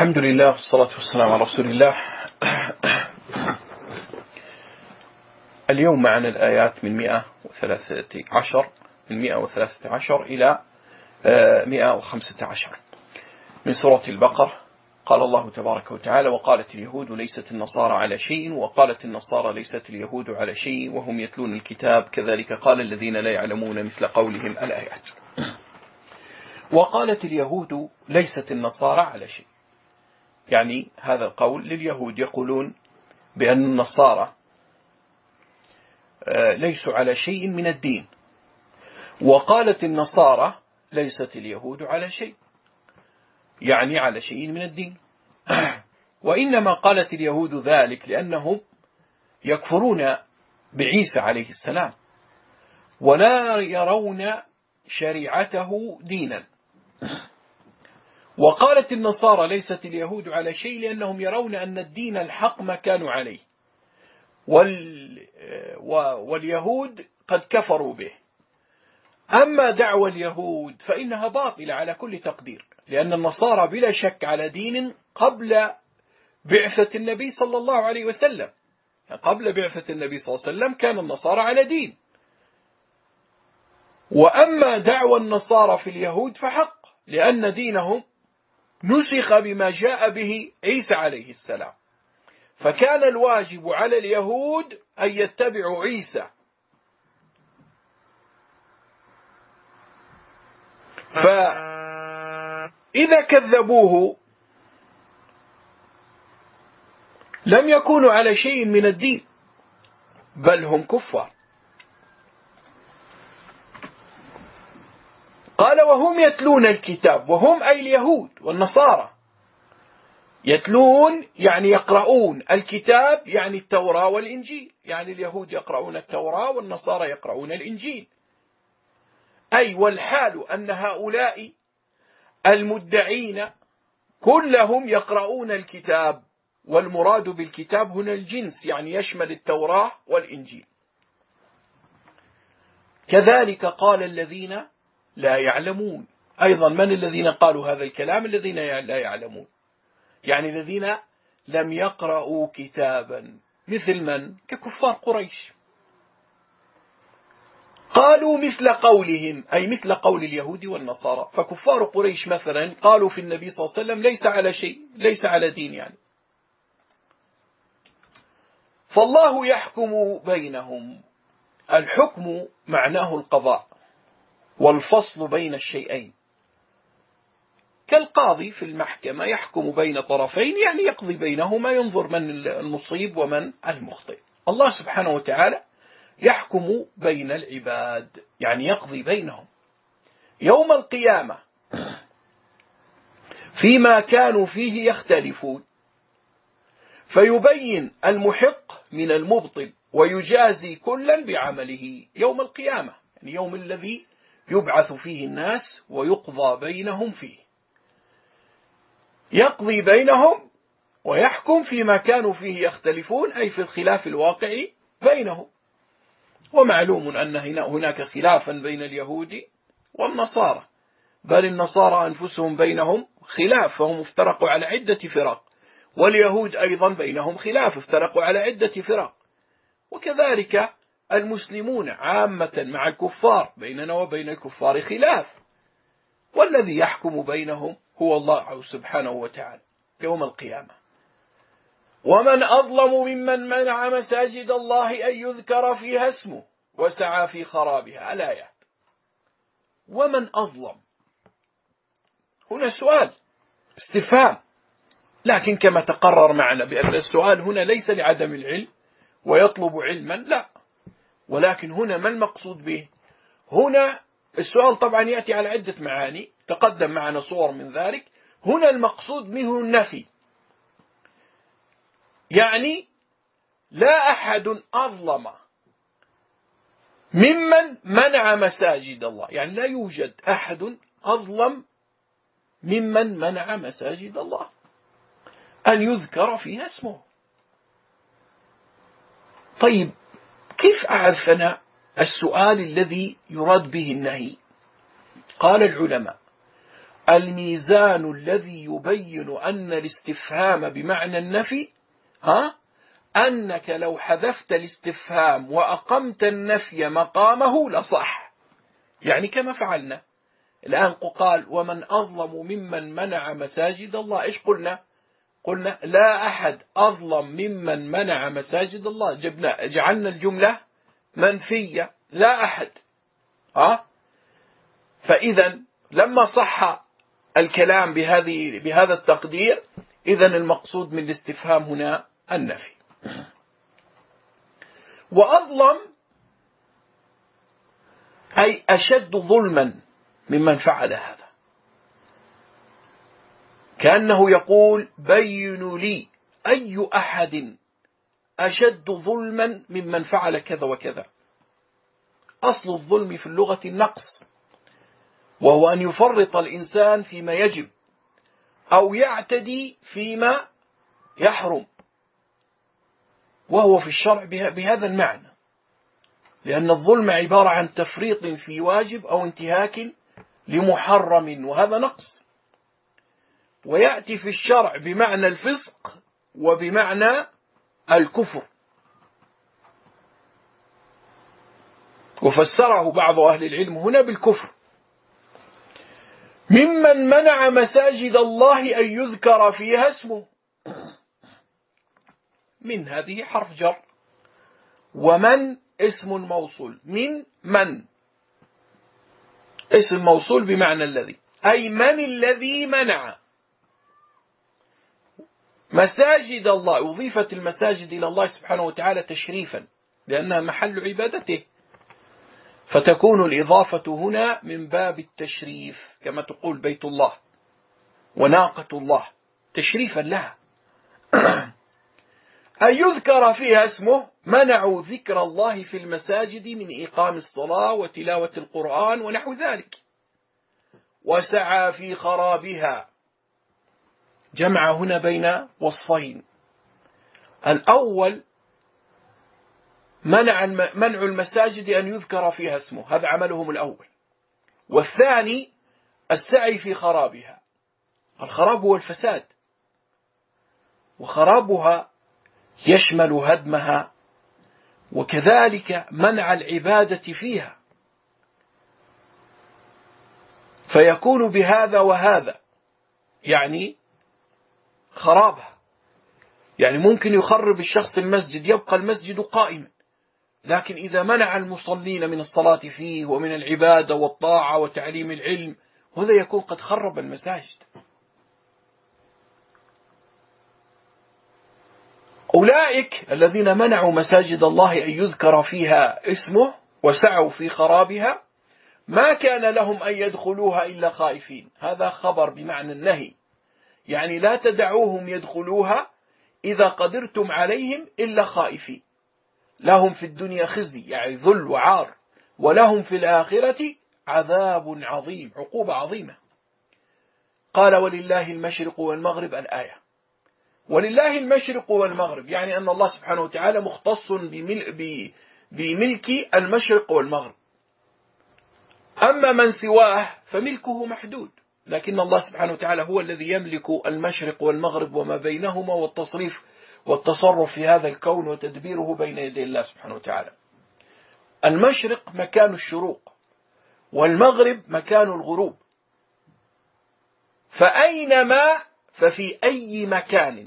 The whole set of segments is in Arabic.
الحمد لله والصلاة والسلام على رسول الله. اليوم معنا الآيات من 113 إلى 115 من سورة البقرة. قال الله تبارك وتعالى: وقالت اليهود ليست النصارى على شيء وقالت النصارى ليست اليهود على شيء وهم يتلون الكتاب كذلك قال الذين لا يعلمون مثل قولهم. الآيات. وقالت اليهود ليست النصارى على شيء، يعني هذا القول لليهود، يقولون بأن النصارى ليسوا على شيء من الدين، وقالت النصارى ليست اليهود على شيء، يعني على شيء من الدين. وإنما قالت اليهود ذلك لأنهم يكفرون بعيسى عليه السلام ولا يرون شريعته دينا، وقالت النصارى ليست اليهود على شيء لأنهم يرون أن الدين الحق ما كانوا عليه، واليهود قد كفروا به. أما دعوى اليهود فإنها باطلة على كل تقدير، لأن النصارى بلا شك على دين قبل بعثة النبي صلى الله عليه وسلم. قبل بعثة النبي صلى الله عليه وسلم كان النصارى على دين. وأما دعوى النصارى في اليهود فحق، لأن دينهم نسخ بما جاء به عيسى عليه السلام، فكان الواجب على اليهود أن يتبعوا عيسى. فإذا كذبوه لم يكونوا على شيء من الدين، بل هم كفار. قال: وهم يتلون الكتاب، وهم أي اليهود والنصارى. يتلون يعني يقرؤون، الكتاب يعني التوراة والإنجيل، يعني اليهود يقرؤون التوراة والنصارى يقرؤون الإنجيل. أي والحال أن هؤلاء المدعين كلهم يقرؤون الكتاب، والمراد بالكتاب هنا الجنس، يعني يشمل التوراة والإنجيل. كذلك قال الذين لا يعلمون. أيضا من الذين قالوا هذا الكلام؟ الذين لا يعلمون، يعني الذين لم يقرأوا كتابا، مثل من؟ ككفار قريش. قالوا مثل قولهم، أي مثل قول اليهود والنصارى. فكفار قريش مثلا قالوا في النبي صلى الله عليه وسلم ليس على شيء، ليس على دين يعني. فالله يحكم بينهم. الحكم معناه القضاء والفصل بين الشيئين، كالقاضي في المحكمة يحكم بين طرفين، يعني يقضي بينهما، ينظر من المصيب ومن المخطئ. الله سبحانه وتعالى يحكم بين العباد، يعني يقضي بينهم يوم القيامة فيما كانوا فيه يختلفون، فيبين المحق من المبطل ويجازي كلا بعمله يوم القيامة، يعني يوم الذي يبعث فيه الناس ويقضى بينهم فيه. يقضي بينهم ويحكم فيما كانوا فيه يختلفون، أي في الخلاف الواقع بينهم. ومعلوم أن هناك خلافا بين اليهود والنصارى، بل النصارى أنفسهم بينهم خلاف، فهم افترقوا على عدة فرق، واليهود أيضا بينهم خلاف، افترقوا على عدة فرق. وكذلك المسلمون عامة مع الكفار، بيننا وبين الكفار خلاف، والذي يحكم بينهم هو الله سبحانه وتعالى يوم القيامة. ومن أظلم ممن منع مساجد الله أن يذكر فيها اسمه وسعى في خرابها. الآيات. ومن أظلم، هنا سؤال استفهام، لكن كما تقرر معنا بأن السؤال هنا ليس لعدم العلم ويطلب علما، لا، ولكن هنا ما المقصود به؟ هنا السؤال طبعا يأتي على عدة معاني، تقدم معنا صور من ذلك. هنا المقصود منه النفي، يعني لا أحد أظلم ممن منع مساجد الله، يعني لا يوجد أحد أظلم ممن منع مساجد الله أن يذكر فيها اسمه. طيب كيف أعرف أنا السؤال الذي يراد به النهي؟ قال العلماء: الميزان الذي يبين أن الاستفهام بمعنى النفي أنك لو حذفت الاستفهام وأقمت النفي مقامه لصح. يعني كما فعلنا الآن، قال ومن أظلم ممن منع مساجد الله. إيش قلنا؟ قلنا لا أحد أظلم ممن منع مساجد الله. جعلنا الجملة منفية، لا أحد. فإذا لما صح الكلام بهذا التقدير، إذا المقصود من الاستفهام هنا النفي. وأظلم أي أشد ظلما ممن فعل هذا، كأنه يقول بينوا لي أي أحد أشد ظلما ممن فعل كذا وكذا. أصل الظلم في اللغة النقص، وهو أن يفرط الإنسان فيما يجب أو يعتدي فيما يحرم، وهو في الشرع بهذا المعنى، لأن الظلم عبارة عن تفريط في واجب أو انتهاك لمحرم، وهذا نقص. ويأتي في الشرع بمعنى الفسق وبمعنى الكفر، وفسره بعض أهل العلم هنا بالكفر. ممن منع مساجد الله أن يذكر فيها اسمه. من هذه حرف جر، ومن اسم موصول. من اسم موصول بمعنى الذي، أي من الذي منع مساجد الله. أضيفت المساجد إلى الله سبحانه وتعالى تشريفا لأنها محل عبادته، فتكون الإضافة هنا من باب التشريف، كما تقول بيت الله وناقة الله تشريفا لها. أن يذكر فيها اسمه، منعوا ذكر الله في المساجد من إقام الصلاة وتلاوة القرآن ونحو ذلك. وسعى في خرابها، جمع هنا بين وصفين. الأول منع المساجد أن يذكر فيها اسمه، هذا عملهم الأول. والثاني السعي في خرابها. الخراب هو الفساد، وخرابها يشمل هدمها، وكذلك منع العبادة فيها، فيكون بهذا وهذا، يعني خرابها. يعني ممكن يخرب الشخص المسجد، يبقى المسجد قائما، لكن إذا منع المصلين من الصلاة فيه ومن العبادة والطاعة وتعليم العلم، هذا يكون قد خرب المساجد. أولئك الذين منعوا مساجد الله أن يذكر فيها اسمه وسعوا في خرابها، ما كان لهم أن يدخلوها إلا خائفين. هذا خبر بمعنى النهي، يعني لا تدعوهم يدخلوها إذا قدرتم عليهم إلا خائفين. لهم في الدنيا خزي، يعني ذل وعار، ولهم في الآخرة عذاب عظيم، عقوبة عظيمة. قال ولله المشرق والمغرب الآية. ولله المشرق والمغرب يعني أن الله سبحانه وتعالى مختص بملك المشرق والمغرب. أما من سواه فملكه محدود، لكن الله سبحانه وتعالى هو الذي يملك المشرق والمغرب وما بينهما، والتصريف والتصرف في هذا الكون وتدبيره بين يدي الله سبحانه وتعالى. المشرق مكان الشروق، والمغرب مكان الغروب. فأينما ففي أي مكان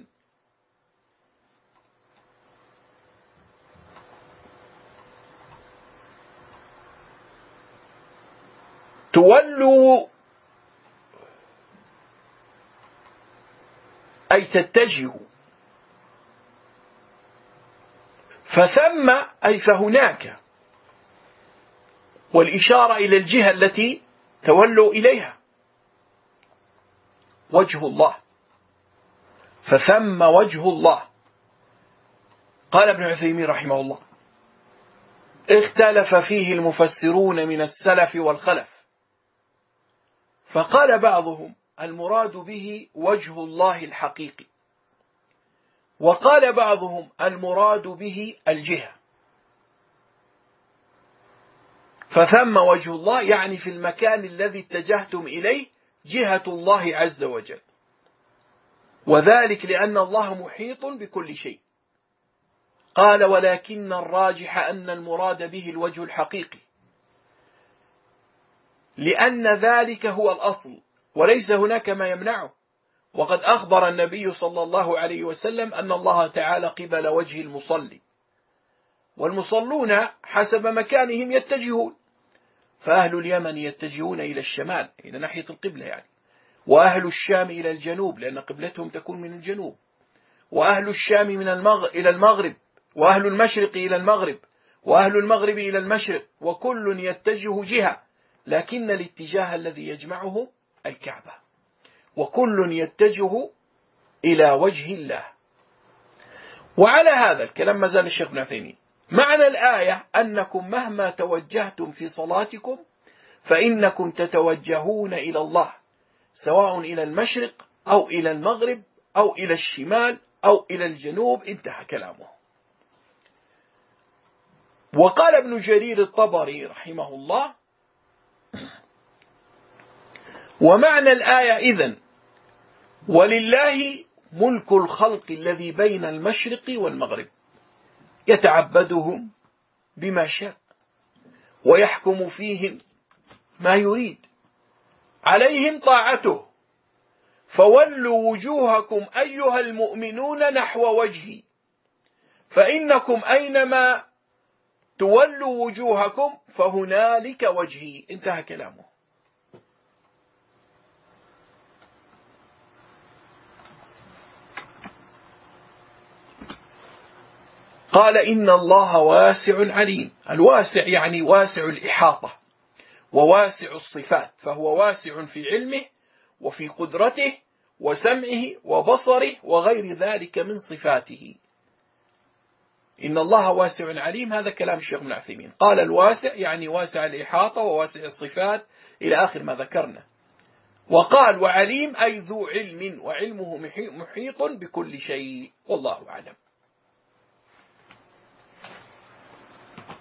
تولوا أي تتجهوا، فثم أي فهناك، والإشارة إلى الجهة التي تولوا إليها وجه الله، فثم وجه الله. قال ابن عثيمين رحمه الله: اختلف فيه المفسرون من السلف والخلف، فقال بعضهم المراد به وجه الله الحقيقي، وقال بعضهم المراد به الجهة. فثم وجه الله يعني في المكان الذي اتجهتم إليه جهة الله عز وجل، وذلك لأن الله محيط بكل شيء. قال: ولكن الراجح أن المراد به الوجه الحقيقي، لأن ذلك هو الأصل وليس هناك ما يمنعه. وقد أخبر النبي صلى الله عليه وسلم أن الله تعالى قبل وجه المصلي، والمصلون حسب مكانهم يتجهون، فأهل اليمن يتجهون إلى الشمال إلى ناحية القبلة يعني، وأهل الشام إلى الجنوب لأن قبلتهم تكون من الجنوب، وأهل الشام إلى المغرب، وأهل المشرق إلى المغرب، وأهل المغرب إلى المشرق، وكل يتجه جهة، لكن الاتجاه الذي يجمعه الكعبة، وكل يتجه إلى وجه الله. وعلى هذا الكلام ما زال الشيخ ابن عثيمين: معنى الآية أنكم مهما توجهتم في صلاتكم فإنكم تتوجهون إلى الله، سواء إلى المشرق أو إلى المغرب أو إلى الشمال أو إلى الجنوب. انتهى كلامه. وقال ابن جرير الطبري رحمه الله: ومعنى الآية إذن ولله ملك الخلق الذي بين المشرق والمغرب، يتعبدهم بما شاء ويحكم فيهم ما يريد، عليهم طاعته، فولوا وجوهكم أيها المؤمنون نحو وجهي، فإنكم أينما تولوا وجوهكم فهنالك وجهي. انتهى كلامه. قال: إن الله واسع عليم. الواسع يعني واسع الإحاطة وواسع الصفات، فهو واسع في علمه وفي قدرته وسمعه وبصره وغير ذلك من صفاته. إن الله واسع عليم، هذا كلام الشيخ ابن عثيمين. قال: الواسع يعني واسع الإحاطة وواسع الصفات إلى آخر ما ذكرنا. وقال: وعليم أي ذو علم، وعلمه محيط بكل شيء، والله أعلم.